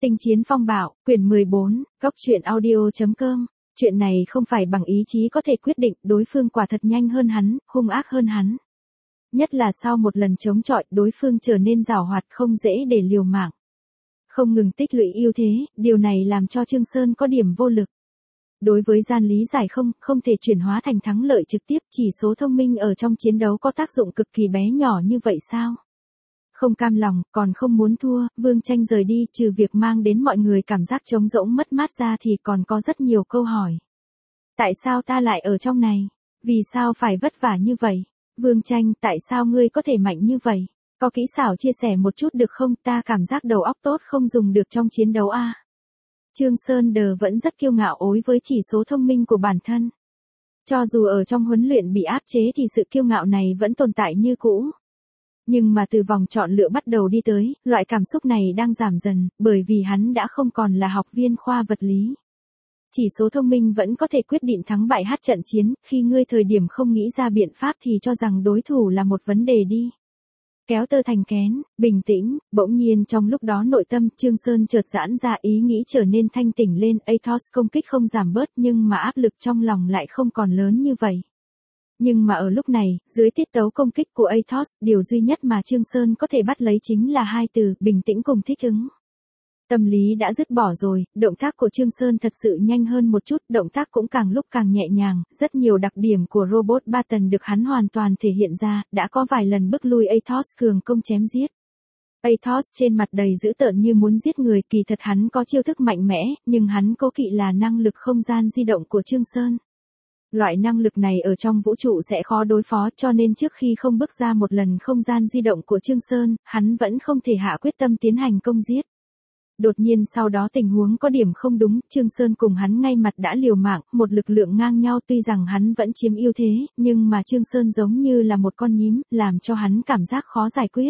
Tinh chiến phong bạo, quyển 14, góc truyện audio.com. Chuyện này không phải bằng ý chí có thể quyết định, đối phương quả thật nhanh hơn hắn, hung ác hơn hắn. Nhất là sau một lần chống chọi, đối phương trở nên giàu hoạt không dễ để liều mạng. Không ngừng tích lũy ưu thế, điều này làm cho Trương Sơn có điểm vô lực. Đối với gian lý giải không thể chuyển hóa thành thắng lợi trực tiếp, chỉ số thông minh ở trong chiến đấu có tác dụng cực kỳ bé nhỏ như vậy sao? Không cam lòng, còn không muốn thua, Vương Tranh rời đi, trừ việc mang đến mọi người cảm giác trống rỗng mất mát ra thì còn có rất nhiều câu hỏi. Tại sao ta lại ở trong này? Vì sao phải vất vả như vậy? Vương Tranh, tại sao ngươi có thể mạnh như vậy? Có kỹ xảo chia sẻ một chút được không? Ta cảm giác đầu óc tốt không dùng được trong chiến đấu a. Trương Sơn Đờ vẫn rất kiêu ngạo ối với chỉ số thông minh của bản thân. Cho dù ở trong huấn luyện bị áp chế thì sự kiêu ngạo này vẫn tồn tại như cũ. Nhưng mà từ vòng chọn lựa bắt đầu đi tới, loại cảm xúc này đang giảm dần, bởi vì hắn đã không còn là học viên khoa vật lý. Chỉ số thông minh vẫn có thể quyết định thắng bại hát trận chiến, khi ngươi thời điểm không nghĩ ra biện pháp thì cho rằng đối thủ là một vấn đề đi. Kéo tơ thành kén, bình tĩnh, bỗng nhiên trong lúc đó nội tâm Trương Sơn chợt giãn ra, ý nghĩ trở nên thanh tỉnh lên. Athos công kích không giảm bớt nhưng mà áp lực trong lòng lại không còn lớn như vậy. Nhưng mà ở lúc này, dưới tiết tấu công kích của Athos, điều duy nhất mà Trương Sơn có thể bắt lấy chính là hai từ, bình tĩnh cùng thích ứng. Tâm lý đã dứt bỏ rồi, động tác của Trương Sơn thật sự nhanh hơn một chút, động tác cũng càng lúc càng nhẹ nhàng, rất nhiều đặc điểm của robot Barton được hắn hoàn toàn thể hiện ra, đã có vài lần bức lui Athos cường công chém giết. Athos trên mặt đầy dữ tợn như muốn giết người, kỳ thật hắn có chiêu thức mạnh mẽ, nhưng hắn cố kỵ là năng lực không gian di động của Trương Sơn. Loại năng lực này ở trong vũ trụ sẽ khó đối phó, cho nên trước khi không bước ra một lần không gian di động của Trương Sơn, hắn vẫn không thể hạ quyết tâm tiến hành công giết. Đột nhiên sau đó tình huống có điểm không đúng, Trương Sơn cùng hắn ngay mặt đã liều mạng, một lực lượng ngang nhau, tuy rằng hắn vẫn chiếm ưu thế, nhưng mà Trương Sơn giống như là một con nhím, làm cho hắn cảm giác khó giải quyết.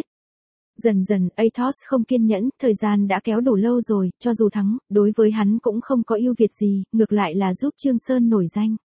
Dần dần, Athos không kiên nhẫn, thời gian đã kéo đủ lâu rồi, cho dù thắng, đối với hắn cũng không có ưu việt gì, ngược lại là giúp Trương Sơn nổi danh.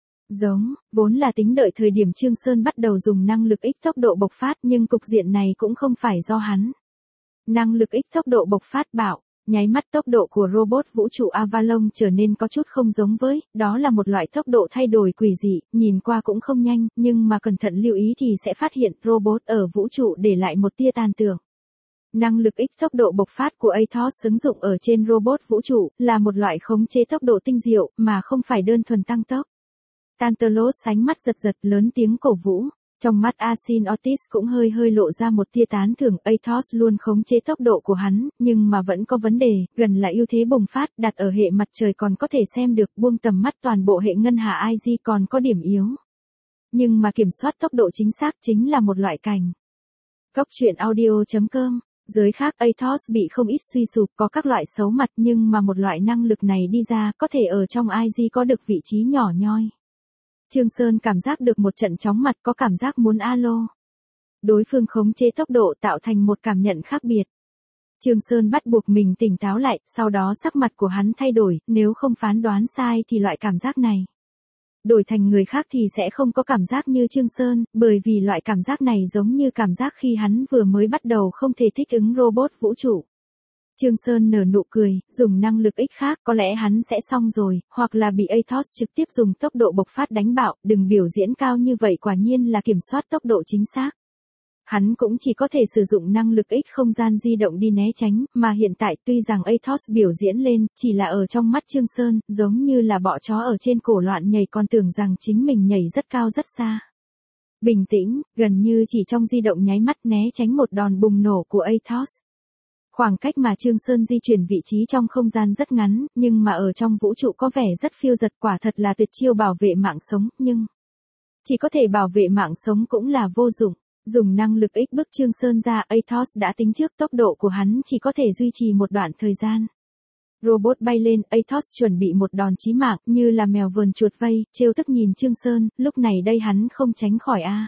Vốn là tính đợi thời điểm Trương Sơn bắt đầu dùng năng lực ích tốc độ bộc phát, nhưng cục diện này cũng không phải do hắn. Năng lực ích tốc độ bộc phát bạo, nháy mắt tốc độ của robot vũ trụ Avalon trở nên có chút không giống với, đó là một loại tốc độ thay đổi quỷ dị, nhìn qua cũng không nhanh, nhưng mà cẩn thận lưu ý thì sẽ phát hiện robot ở vũ trụ để lại một tia tàn tưởng. Năng lực ích tốc độ bộc phát của Athos ứng dụng ở trên robot vũ trụ, là một loại khống chế tốc độ tinh diệu, mà không phải đơn thuần tăng tốc. Tantalos sánh mắt giật giật lớn tiếng cổ vũ, trong mắt Asin Otis cũng hơi lộ ra một tia tán thưởng. Athos luôn khống chế tốc độ của hắn, nhưng mà vẫn có vấn đề, gần là ưu thế bùng phát, đặt ở hệ mặt trời còn có thể xem được, buông tầm mắt toàn bộ hệ ngân hà IG còn có điểm yếu. Nhưng mà kiểm soát tốc độ chính xác chính là một loại cảnh. Góc truyện audio.com. Giới khác Athos bị không ít suy sụp, có các loại xấu mặt, nhưng mà một loại năng lực này đi ra có thể ở trong IG có được vị trí nhỏ nhoi. Trương Sơn cảm giác được một trận chóng mặt, có cảm giác muốn alo. Đối phương khống chế tốc độ tạo thành một cảm nhận khác biệt. Trương Sơn bắt buộc mình tỉnh táo lại, sau đó sắc mặt của hắn thay đổi, nếu không phán đoán sai thì loại cảm giác này. Đổi thành người khác thì sẽ không có cảm giác như Trương Sơn, bởi vì loại cảm giác này giống như cảm giác khi hắn vừa mới bắt đầu không thể thích ứng robot vũ trụ. Trương Sơn nở nụ cười, dùng năng lực ích khác, có lẽ hắn sẽ xong rồi, hoặc là bị Athos trực tiếp dùng tốc độ bộc phát đánh bạo, đừng biểu diễn cao như vậy, quả nhiên là kiểm soát tốc độ chính xác. Hắn cũng chỉ có thể sử dụng năng lực ích không gian di động đi né tránh, mà hiện tại tuy rằng Athos biểu diễn lên, chỉ là ở trong mắt Trương Sơn, giống như là bọ chó ở trên cổ loạn nhảy, còn tưởng rằng chính mình nhảy rất cao rất xa. Bình tĩnh, gần như chỉ trong di động nháy mắt né tránh một đòn bùng nổ của Athos. Khoảng cách mà Trương Sơn di chuyển vị trí trong không gian rất ngắn, nhưng mà ở trong vũ trụ có vẻ rất phiêu dật, quả thật là tuyệt chiêu bảo vệ mạng sống, nhưng chỉ có thể bảo vệ mạng sống cũng là vô dụng. Dùng năng lực ích bức Trương Sơn ra, Athos đã tính trước tốc độ của hắn chỉ có thể duy trì một đoạn thời gian. Robot bay lên, Athos chuẩn bị một đòn chí mạng, như là mèo vờn chuột vây, trêu tức nhìn Trương Sơn, lúc này đây hắn không tránh khỏi a.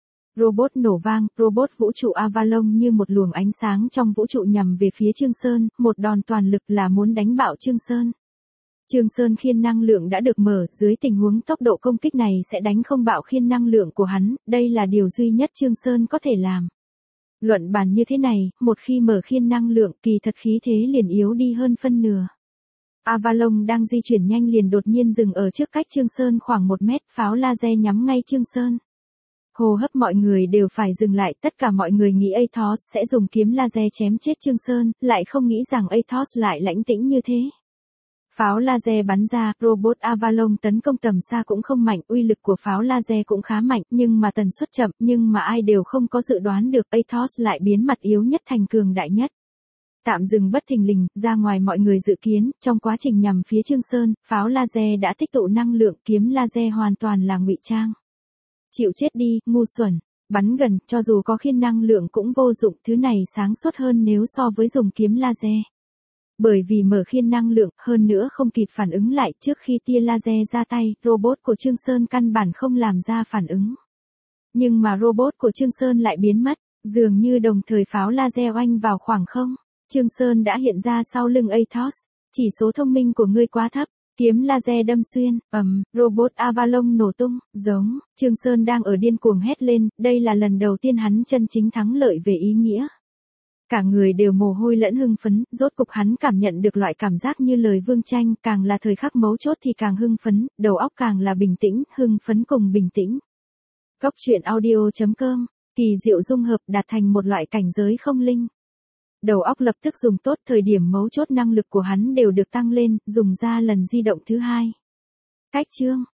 Robot nổ vang, robot vũ trụ Avalon như một luồng ánh sáng trong vũ trụ nhằm về phía Trương Sơn, một đòn toàn lực là muốn đánh bạo Trương Sơn. Trương Sơn khiên năng lượng đã được mở, dưới tình huống tốc độ công kích này sẽ đánh không bạo khiên năng lượng của hắn, đây là điều duy nhất Trương Sơn có thể làm. Luận bàn như thế này, một khi mở khiên năng lượng kỳ thật khí thế liền yếu đi hơn phân nửa. Avalon đang di chuyển nhanh liền đột nhiên dừng ở trước cách Trương Sơn khoảng 1 mét, pháo laser nhắm ngay Trương Sơn. Hô hấp mọi người đều phải dừng lại, tất cả mọi người nghĩ Athos sẽ dùng kiếm laser chém chết Trương Sơn, lại không nghĩ rằng Athos lại lãnh tĩnh như thế. Pháo laser bắn ra, robot Avalon tấn công tầm xa cũng không mạnh, uy lực của pháo laser cũng khá mạnh, nhưng mà tần suất chậm, nhưng mà ai đều không có dự đoán được Athos lại biến mặt yếu nhất thành cường đại nhất. Tạm dừng bất thình lình, ra ngoài mọi người dự kiến, trong quá trình nhằm phía Trương Sơn, pháo laser đã tích tụ năng lượng, kiếm laser hoàn toàn là ngụy trang. Chịu chết đi, ngu xuẩn, bắn gần, cho dù có khiên năng lượng cũng vô dụng, thứ này sáng suốt hơn nếu so với dùng kiếm laser. Bởi vì mở khiên năng lượng, hơn nữa không kịp phản ứng lại trước khi tia laser ra tay, robot của Trương Sơn căn bản không làm ra phản ứng. Nhưng mà robot của Trương Sơn lại biến mất, dường như đồng thời pháo laser oanh vào khoảng không. Trương Sơn đã hiện ra sau lưng Athos, chỉ số thông minh của ngươi quá thấp, kiếm laser đâm xuyên, robot Avalon nổ tung, giống, Trương Sơn đang ở điên cuồng hét lên, đây là lần đầu tiên hắn chân chính thắng lợi về ý nghĩa. Cả người đều mồ hôi lẫn hưng phấn, rốt cục hắn cảm nhận được loại cảm giác như lời Vương Tranh, càng là thời khắc mấu chốt thì càng hưng phấn, đầu óc càng là bình tĩnh, hưng phấn cùng bình tĩnh. Góc truyện audio.com, kỳ diệu dung hợp đạt thành một loại cảnh giới không linh. Đầu óc lập tức dùng tốt, thời điểm mấu chốt năng lực của hắn đều được tăng lên, dùng ra lần di động thứ hai. Cách chương